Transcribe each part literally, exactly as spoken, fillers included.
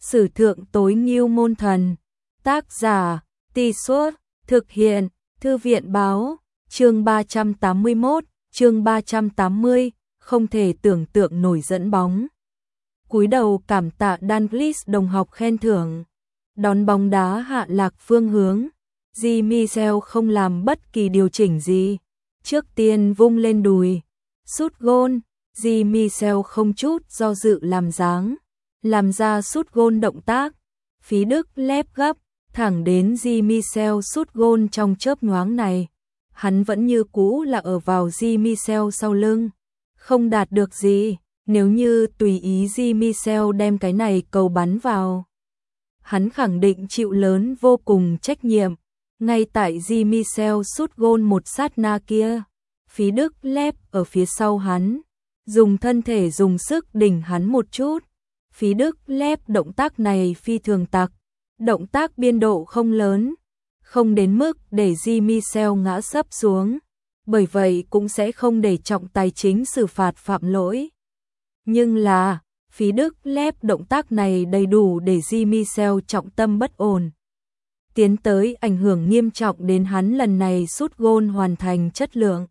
Sử thượng tối ngưu môn thần. Tác giả, Tì Suốt, thực hiện, Thư viện báo, chương ba trăm tám mươi mốt, chương ba trăm tám mươi, không thể tưởng tượng nổi dẫn bóng. Cúi đầu cảm tạ Dalglish đồng học khen thưởng. Đón bóng đá hạ lạc phương hướng. Jean-Michel không làm bất kỳ điều chỉnh gì. Trước tiên vung lên đùi. Sút gôn. Jean-Michel không chút do dự làm dáng. Làm ra sút gôn động tác. Phí Đức lép gấp. Thẳng đến Jean-Michel sút gôn trong chớp nhoáng này. Hắn vẫn như cũ là ở vào Jean-Michel sau lưng. Không đạt được gì. Nếu như tùy ý Jean-Michel đem cái này cầu bắn vào, hắn khẳng định chịu lớn vô cùng trách nhiệm. Ngay tại Jean-Michel sút gôn một sát na kia, Phí Đức lép ở phía sau hắn, dùng thân thể dùng sức đỉnh hắn một chút. Phí Đức lép động tác này phi thường tặc, động tác biên độ không lớn, không đến mức để Jean-Michel ngã sấp xuống, bởi vậy cũng sẽ không để trọng tài chính xử phạt phạm lỗi. Nhưng là, Phí Đức lép động tác này đầy đủ để Jean-Michel trọng tâm bất ổn, tiến tới ảnh hưởng nghiêm trọng đến hắn lần này sút gôn hoàn thành chất lượng.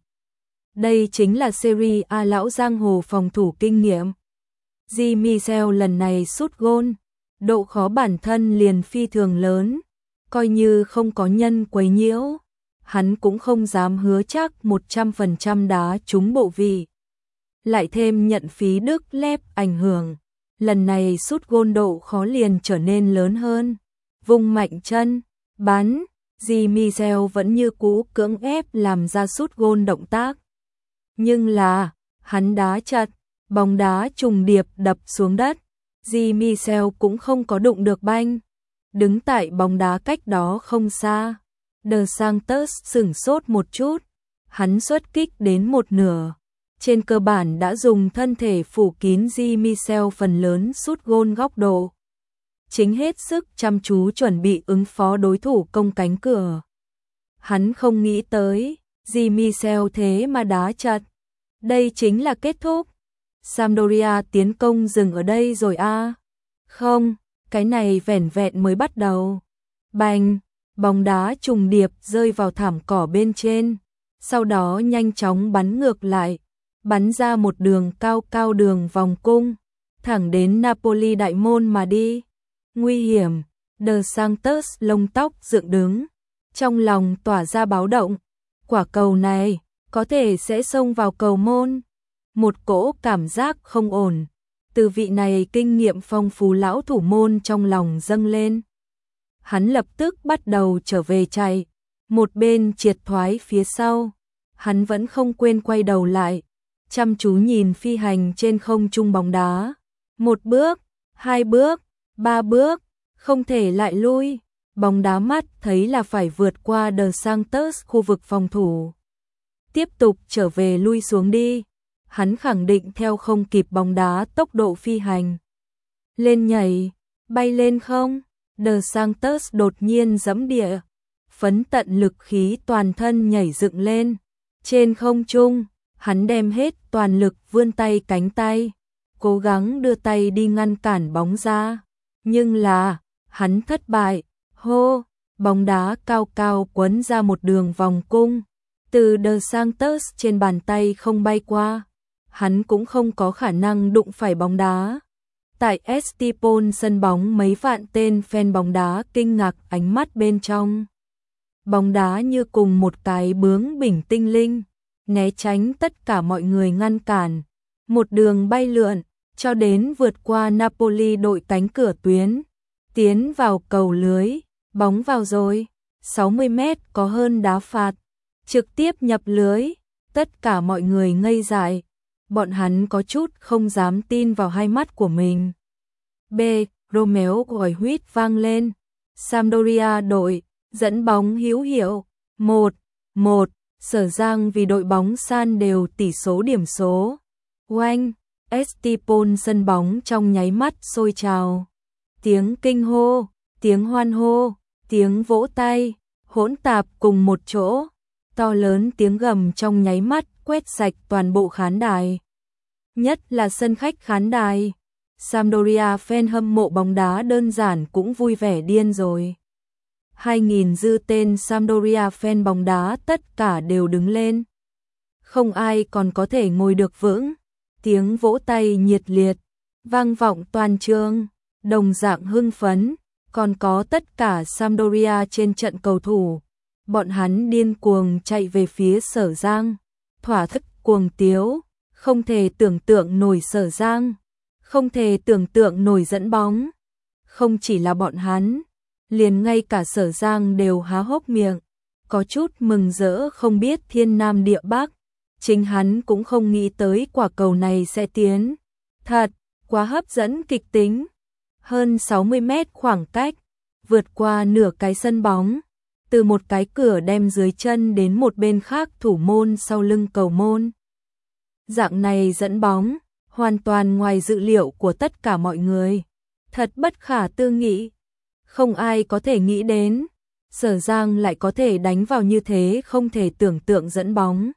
Đây chính là Serie A lão giang hồ phòng thủ kinh nghiệm. Jean-Michel lần này sút gôn, độ khó bản thân liền phi thường lớn, coi như không có nhân quấy nhiễu, hắn cũng không dám hứa chắc một trăm phần trăm đá trúng bộ vị. Lại thêm nhận Phí Đức lép ảnh hưởng, lần này sút gôn độ khó liền trở nên lớn hơn. Vung mạnh chân, bắn, Jean-Michel vẫn như cũ cưỡng ép làm ra sút gôn động tác. Nhưng là, hắn đá chặt, bóng đá trùng điệp đập xuống đất, Jean-Michel cũng không có đụng được banh. Đứng tại bóng đá cách đó không xa, De Santos sửng sốt một chút, hắn xuất kích đến một nửa. Trên cơ bản đã dùng thân thể phủ kín Jean-Michel phần lớn sút gôn góc độ. Chính hết sức chăm chú chuẩn bị ứng phó đối thủ công cánh cửa. Hắn không nghĩ tới, Jean-Michel thế mà đá chặt. Đây chính là kết thúc. Sampdoria tiến công dừng ở đây rồi a? À? Không, cái này vẻn vẹn mới bắt đầu. Bành, bóng đá trùng điệp rơi vào thảm cỏ bên trên, sau đó nhanh chóng bắn ngược lại. Bắn ra một đường cao cao đường vòng cung, thẳng đến Napoli đại môn mà đi. Nguy hiểm, De Santos lông tóc dựng đứng, trong lòng tỏa ra báo động. Quả cầu này, có thể sẽ xông vào cầu môn. Một cỗ cảm giác không ổn, từ vị này kinh nghiệm phong phú lão thủ môn trong lòng dâng lên. Hắn lập tức bắt đầu trở về chạy, một bên triệt thoái phía sau. Hắn vẫn không quên quay đầu lại, chăm chú nhìn phi hành trên không trung bóng đá. Một bước, hai bước, ba bước, không thể lại lui. Bóng đá mắt thấy là phải vượt qua De Santos khu vực phòng thủ. Tiếp tục trở về lui xuống đi. Hắn khẳng định theo không kịp bóng đá tốc độ phi hành. Lên nhảy, bay lên không? De Santos đột nhiên giẫm địa, phấn tận lực khí toàn thân nhảy dựng lên. Trên không trung, hắn đem hết toàn lực vươn tay cánh tay, cố gắng đưa tay đi ngăn cản bóng ra. Nhưng là, hắn thất bại. Hô, bóng đá cao cao quấn ra một đường vòng cung. Từ De Santos trên bàn tay không bay qua, hắn cũng không có khả năng đụng phải bóng đá. Tại Estipon sân bóng mấy vạn tên fan bóng đá kinh ngạc ánh mắt bên trong. Bóng đá như cùng một cái bướng bỉnh tinh linh, né tránh tất cả mọi người ngăn cản, một đường bay lượn, cho đến vượt qua Napoli đội cánh cửa tuyến, tiến vào cầu lưới, bóng vào rồi, sáu mươi mét có hơn đá phạt, trực tiếp nhập lưới, tất cả mọi người ngây dại, bọn hắn có chút không dám tin vào hai mắt của mình. B. Romeo gọi huýt vang lên, Sampdoria đội, dẫn bóng hữu hiệu, một một. Sở Giang vì đội bóng san đều tỷ số điểm số. Oanh, Estipon sân bóng trong nháy mắt sôi trào. Tiếng kinh hô, tiếng hoan hô, tiếng vỗ tay, hỗn tạp cùng một chỗ. To lớn tiếng gầm trong nháy mắt quét sạch toàn bộ khán đài. Nhất là sân khách khán đài. Sampdoria fan hâm mộ bóng đá đơn giản cũng vui vẻ điên rồi. Hai nghìn dư tên Sampdoria fan bóng đá tất cả đều đứng lên. Không ai còn có thể ngồi được vững. Tiếng vỗ tay nhiệt liệt, vang vọng toàn trường, đồng dạng hưng phấn, còn có tất cả Sampdoria trên trận cầu thủ. Bọn hắn điên cuồng chạy về phía Sở Giang, thỏa thức cuồng tiếu, không thể tưởng tượng nổi Sở Giang, không thể tưởng tượng nổi dẫn bóng. Không chỉ là bọn hắn, liền ngay cả Sở Giang đều há hốc miệng, có chút mừng rỡ không biết thiên nam địa bắc. Chính hắn cũng không nghĩ tới quả cầu này sẽ tiến. Thật, quá hấp dẫn kịch tính. Hơn sáu mươi mét khoảng cách, vượt qua nửa cái sân bóng, từ một cái cửa đem dưới chân đến một bên khác thủ môn sau lưng cầu môn. Dạng này dẫn bóng, hoàn toàn ngoài dự liệu của tất cả mọi người. Thật bất khả tư nghị. Không ai có thể nghĩ đến, Sở Giang lại có thể đánh vào như thế không thể tưởng tượng dẫn bóng.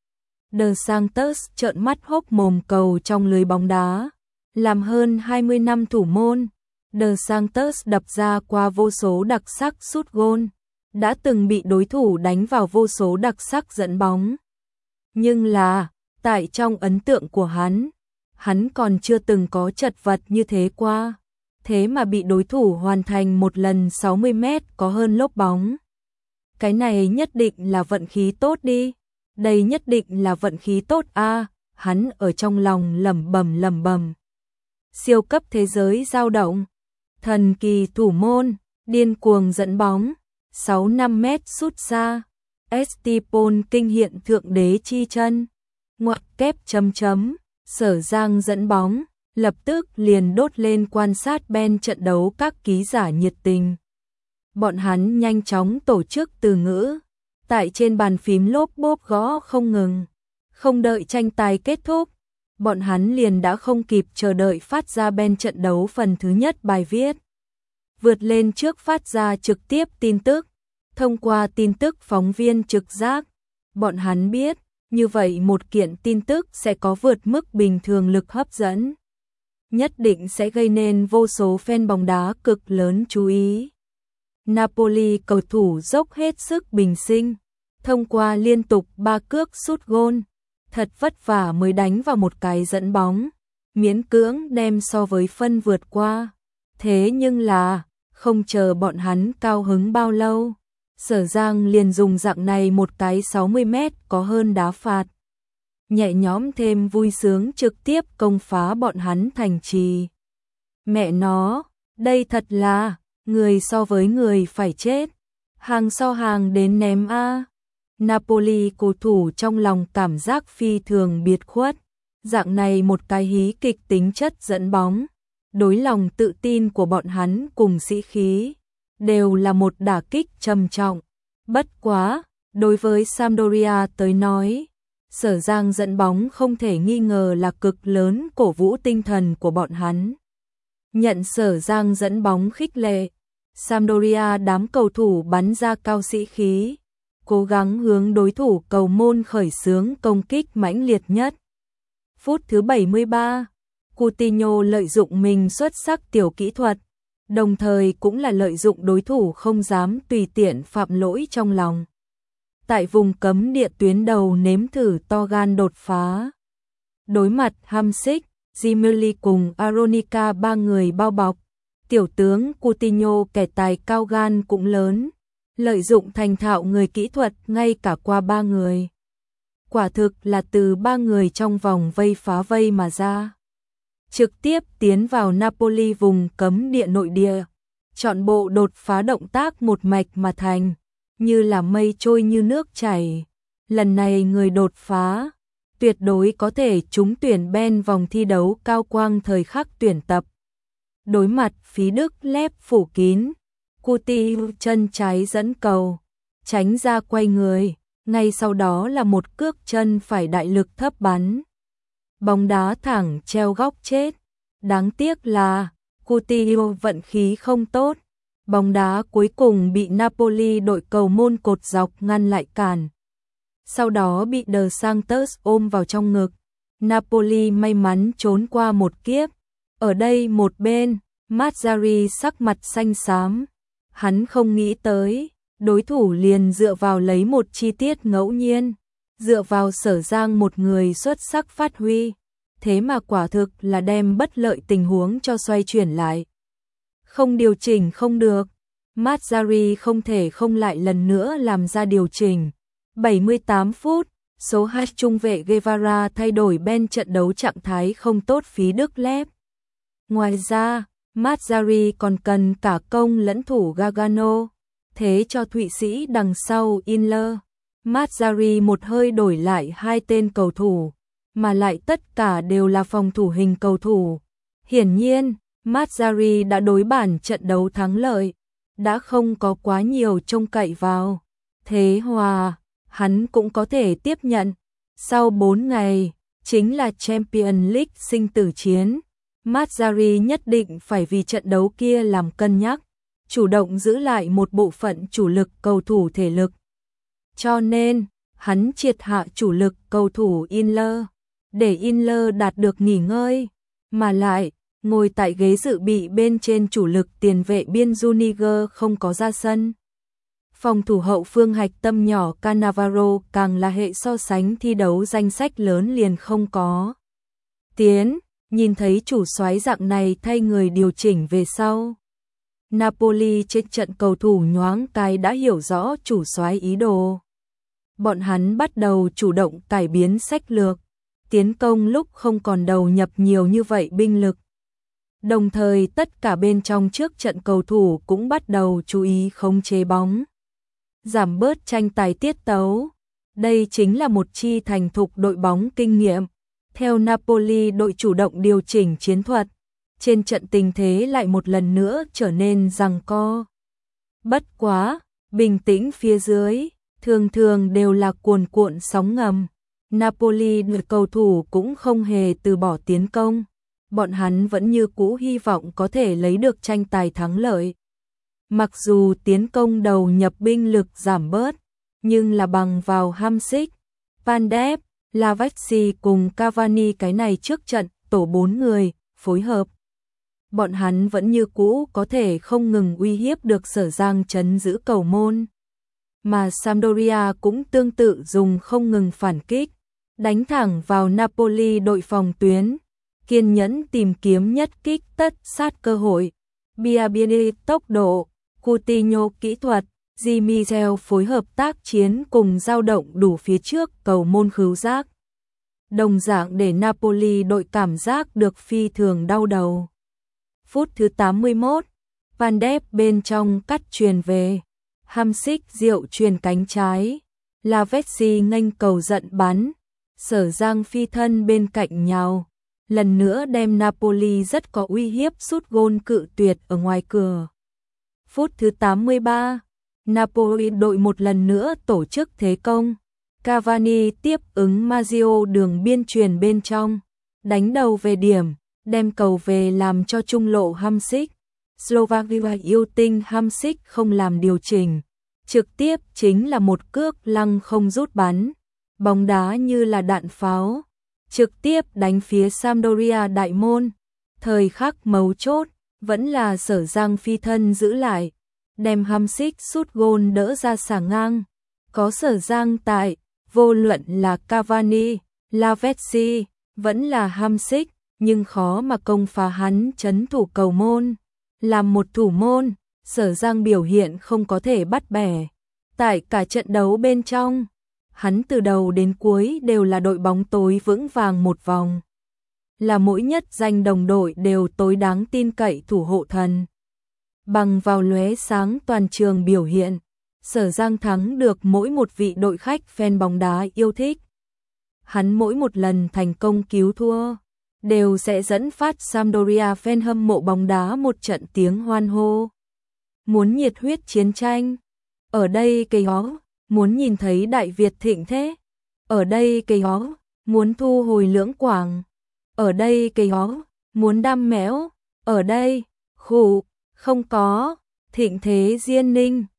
De Santos trợn mắt hốc mồm cầu trong lưới bóng đá. Làm hơn hai mươi năm thủ môn, De Santos đập ra qua vô số đặc sắc sút gôn, đã từng bị đối thủ đánh vào vô số đặc sắc dẫn bóng. Nhưng là, tại trong ấn tượng của hắn, hắn còn chưa từng có chật vật như thế qua. Thế mà bị đối thủ hoàn thành một lần sáu mươi mét có hơn lốp bóng. Cái này nhất định là vận khí tốt đi. Đây nhất định là vận khí tốt a, à, hắn ở trong lòng lẩm bẩm lẩm bẩm. Siêu cấp thế giới dao động, thần kỳ thủ môn, điên cuồng dẫn bóng, sáu năm mét sút xa, Estipon kinh hiện thượng đế chi chân, ngoặc kép chấm chấm, Sở Giang dẫn bóng, lập tức liền đốt lên quan sát bên trận đấu các ký giả nhiệt tình. Bọn hắn nhanh chóng tổ chức từ ngữ. Tại trên bàn phím lốp bốp gõ không ngừng, không đợi tranh tài kết thúc, bọn hắn liền đã không kịp chờ đợi phát ra bên trận đấu phần thứ nhất bài viết. Vượt lên trước phát ra trực tiếp tin tức, thông qua tin tức phóng viên trực giác, bọn hắn biết, như vậy một kiện tin tức sẽ có vượt mức bình thường lực hấp dẫn. Nhất định sẽ gây nên vô số fan bóng đá cực lớn chú ý. Napoli cầu thủ dốc hết sức bình sinh, thông qua liên tục ba cước sút gôn, thật vất vả mới đánh vào một cái dẫn bóng, miễn cưỡng đem so với phân vượt qua. Thế nhưng là, không chờ bọn hắn cao hứng bao lâu, Sở Giang liền dùng dạng này một cái sáu mươi mét có hơn đá phạt. Nhẹ nhõm thêm vui sướng trực tiếp công phá bọn hắn thành trì. Mẹ nó, đây thật là, người so với người phải chết. Hàng so hàng đến ném a. Napoli cầu thủ trong lòng cảm giác phi thường biệt khuất. Dạng này một cái hí kịch tính chất dẫn bóng. Đối lòng tự tin của bọn hắn cùng sĩ khí. Đều là một đả kích trầm trọng. Bất quá, đối với Sampdoria tới nói, Sở Giang dẫn bóng không thể nghi ngờ là cực lớn cổ vũ tinh thần của bọn hắn. Nhận Sở Giang dẫn bóng khích lệ, Sampdoria đám cầu thủ bắn ra cao sĩ khí, cố gắng hướng đối thủ cầu môn khởi xướng công kích mãnh liệt nhất. Phút thứ bảy mươi ba, Coutinho lợi dụng mình xuất sắc tiểu kỹ thuật, đồng thời cũng là lợi dụng đối thủ không dám tùy tiện phạm lỗi trong lòng. Tại vùng cấm địa tuyến đầu nếm thử to gan đột phá. Đối mặt Hamsik, Zimmerli cùng Aronica ba người bao bọc, tiểu tướng Coutinho kẻ tài cao gan cũng lớn, lợi dụng thành thạo người kỹ thuật ngay cả qua ba người. Quả thực là từ ba người trong vòng vây phá vây mà ra. Trực tiếp tiến vào Napoli vùng cấm địa nội địa, chọn bộ đột phá động tác một mạch mà thành, như là mây trôi như nước chảy. Lần này người đột phá, tuyệt đối có thể trúng tuyển bên vòng thi đấu cao quang thời khắc tuyển tập. Đối mặt phí đức lép phủ kín, Coutinho chân trái dẫn cầu, tránh ra quay người, ngay sau đó là một cước chân phải đại lực thấp bắn. Bóng đá thẳng treo góc chết. Đáng tiếc là Coutinho vận khí không tốt. Bóng đá cuối cùng bị Napoli đội cầu môn cột dọc ngăn lại cản. Sau đó bị De Santos ôm vào trong ngực. Napoli may mắn trốn qua một kiếp. Ở đây một bên, Mazzarri sắc mặt xanh xám. Hắn không nghĩ tới, đối thủ liền dựa vào lấy một chi tiết ngẫu nhiên, dựa vào Sở Giang một người xuất sắc phát huy. Thế mà quả thực là đem bất lợi tình huống cho xoay chuyển lại. Không điều chỉnh không được. Mazzarri không thể không lại lần nữa làm ra điều chỉnh. bảy mươi tám phút, số hai trung vệ Guevara thay đổi bên trận đấu trạng thái không tốt phí đức lép. Ngoài ra, Mazzarri còn cần cả công lẫn thủ Gargano, thế cho Thụy Sĩ đằng sau Inler. Mazzarri một hơi đổi lại hai tên cầu thủ, mà lại tất cả đều là phòng thủ hình cầu thủ. Hiển nhiên, Mazzarri đã đối bản trận đấu thắng lợi, đã không có quá nhiều trông cậy vào. Thế hòa, hắn cũng có thể tiếp nhận. Sau bốn ngày, chính là Champions League sinh tử chiến. Mazzarri nhất định phải vì trận đấu kia làm cân nhắc, chủ động giữ lại một bộ phận chủ lực cầu thủ thể lực. Cho nên, hắn triệt hạ chủ lực cầu thủ Inler, để Inler đạt được nghỉ ngơi, mà lại, ngồi tại ghế dự bị bên trên chủ lực tiền vệ biên Zuniga không có ra sân. Phòng thủ hậu phương hạch tâm nhỏ Cannavaro càng là hệ so sánh thi đấu danh sách lớn liền không có. Tiến, nhìn thấy chủ soái dạng này thay người điều chỉnh về sau. Napoli trên trận cầu thủ nhoáng cái đã hiểu rõ chủ soái ý đồ. Bọn hắn bắt đầu chủ động cải biến sách lược, tiến công lúc không còn đầu nhập nhiều như vậy binh lực. Đồng thời tất cả bên trong trước trận cầu thủ cũng bắt đầu chú ý khống chế bóng, giảm bớt tranh tài tiết tấu. Đây chính là một chi thành thục đội bóng kinh nghiệm. Theo Napoli đội chủ động điều chỉnh chiến thuật, trên trận tình thế lại một lần nữa trở nên giằng co. Bất quá, bình tĩnh phía dưới, thường thường đều là cuồn cuộn sóng ngầm. Napoli được cầu thủ cũng không hề từ bỏ tiến công. Bọn hắn vẫn như cũ hy vọng có thể lấy được tranh tài thắng lợi. Mặc dù tiến công đầu nhập binh lực giảm bớt, nhưng là bằng vào Hamsik, Van Dijk, Lavezzi cùng Cavani cái này trước trận tổ bốn người phối hợp. Bọn hắn vẫn như cũ có thể không ngừng uy hiếp được Sở Giang trấn giữ cầu môn. Mà Sampdoria cũng tương tự dùng không ngừng phản kích, đánh thẳng vào Napoli đội phòng tuyến, kiên nhẫn tìm kiếm nhất kích tất sát cơ hội. Biabiani tốc độ, Coutinho kỹ thuật, Di Michel phối hợp tác chiến cùng dao động đủ phía trước cầu môn khứu giác. Đồng dạng để Napoli đội cảm giác được phi thường đau đầu. Phút thứ tám mươi mốt, Van Dijk bên trong cắt chuyền về, Hamsik diệu chuyền cánh trái, Lavezzi nghênh cầu giận bắn, Sở Giang phi thân bên cạnh nhào, lần nữa đem Napoli rất có uy hiếp sút gôn cự tuyệt ở ngoài cửa. Phút thứ tám mươi ba, Napoli đội một lần nữa tổ chức thế công. Cavani tiếp ứng Mazzio đường biên truyền bên trong, đánh đầu về điểm, đem cầu về làm cho trung lộ Hamsik. Slovakia yêu tinh Hamsik không làm điều chỉnh, trực tiếp chính là một cước lăng không rút bắn, bóng đá như là đạn pháo, trực tiếp đánh phía Sampdoria đại môn. Thời khắc mấu chốt, vẫn là Sở Giang phi thân giữ lại, đem Hamsik sút gôn đỡ ra xà ngang. Có Sở Giang tại, vô luận là Cavani, Lavezzi, vẫn là Hamsik, nhưng khó mà công phá hắn trấn thủ cầu môn. Làm một thủ môn, Sở Giang biểu hiện không có thể bắt bẻ. Tại cả trận đấu bên trong, hắn từ đầu đến cuối đều là đội bóng tối vững vàng một vòng. Là mỗi nhất danh đồng đội đều tối đáng tin cậy thủ hộ thần. Bằng vào lóe sáng toàn trường biểu hiện, Sở Giang thắng được mỗi một vị đội khách fan bóng đá yêu thích. Hắn mỗi một lần thành công cứu thua, đều sẽ dẫn phát Sampdoria fan hâm mộ bóng đá một trận tiếng hoan hô. Muốn nhiệt huyết chiến tranh, ở đây cây ó, muốn nhìn thấy Đại Việt thịnh thế, ở đây cây ó, muốn thu hồi Lưỡng Quảng, ở đây cây ó, muốn đam méo, ở đây, khủ, không có, thịnh thế Diên Ninh.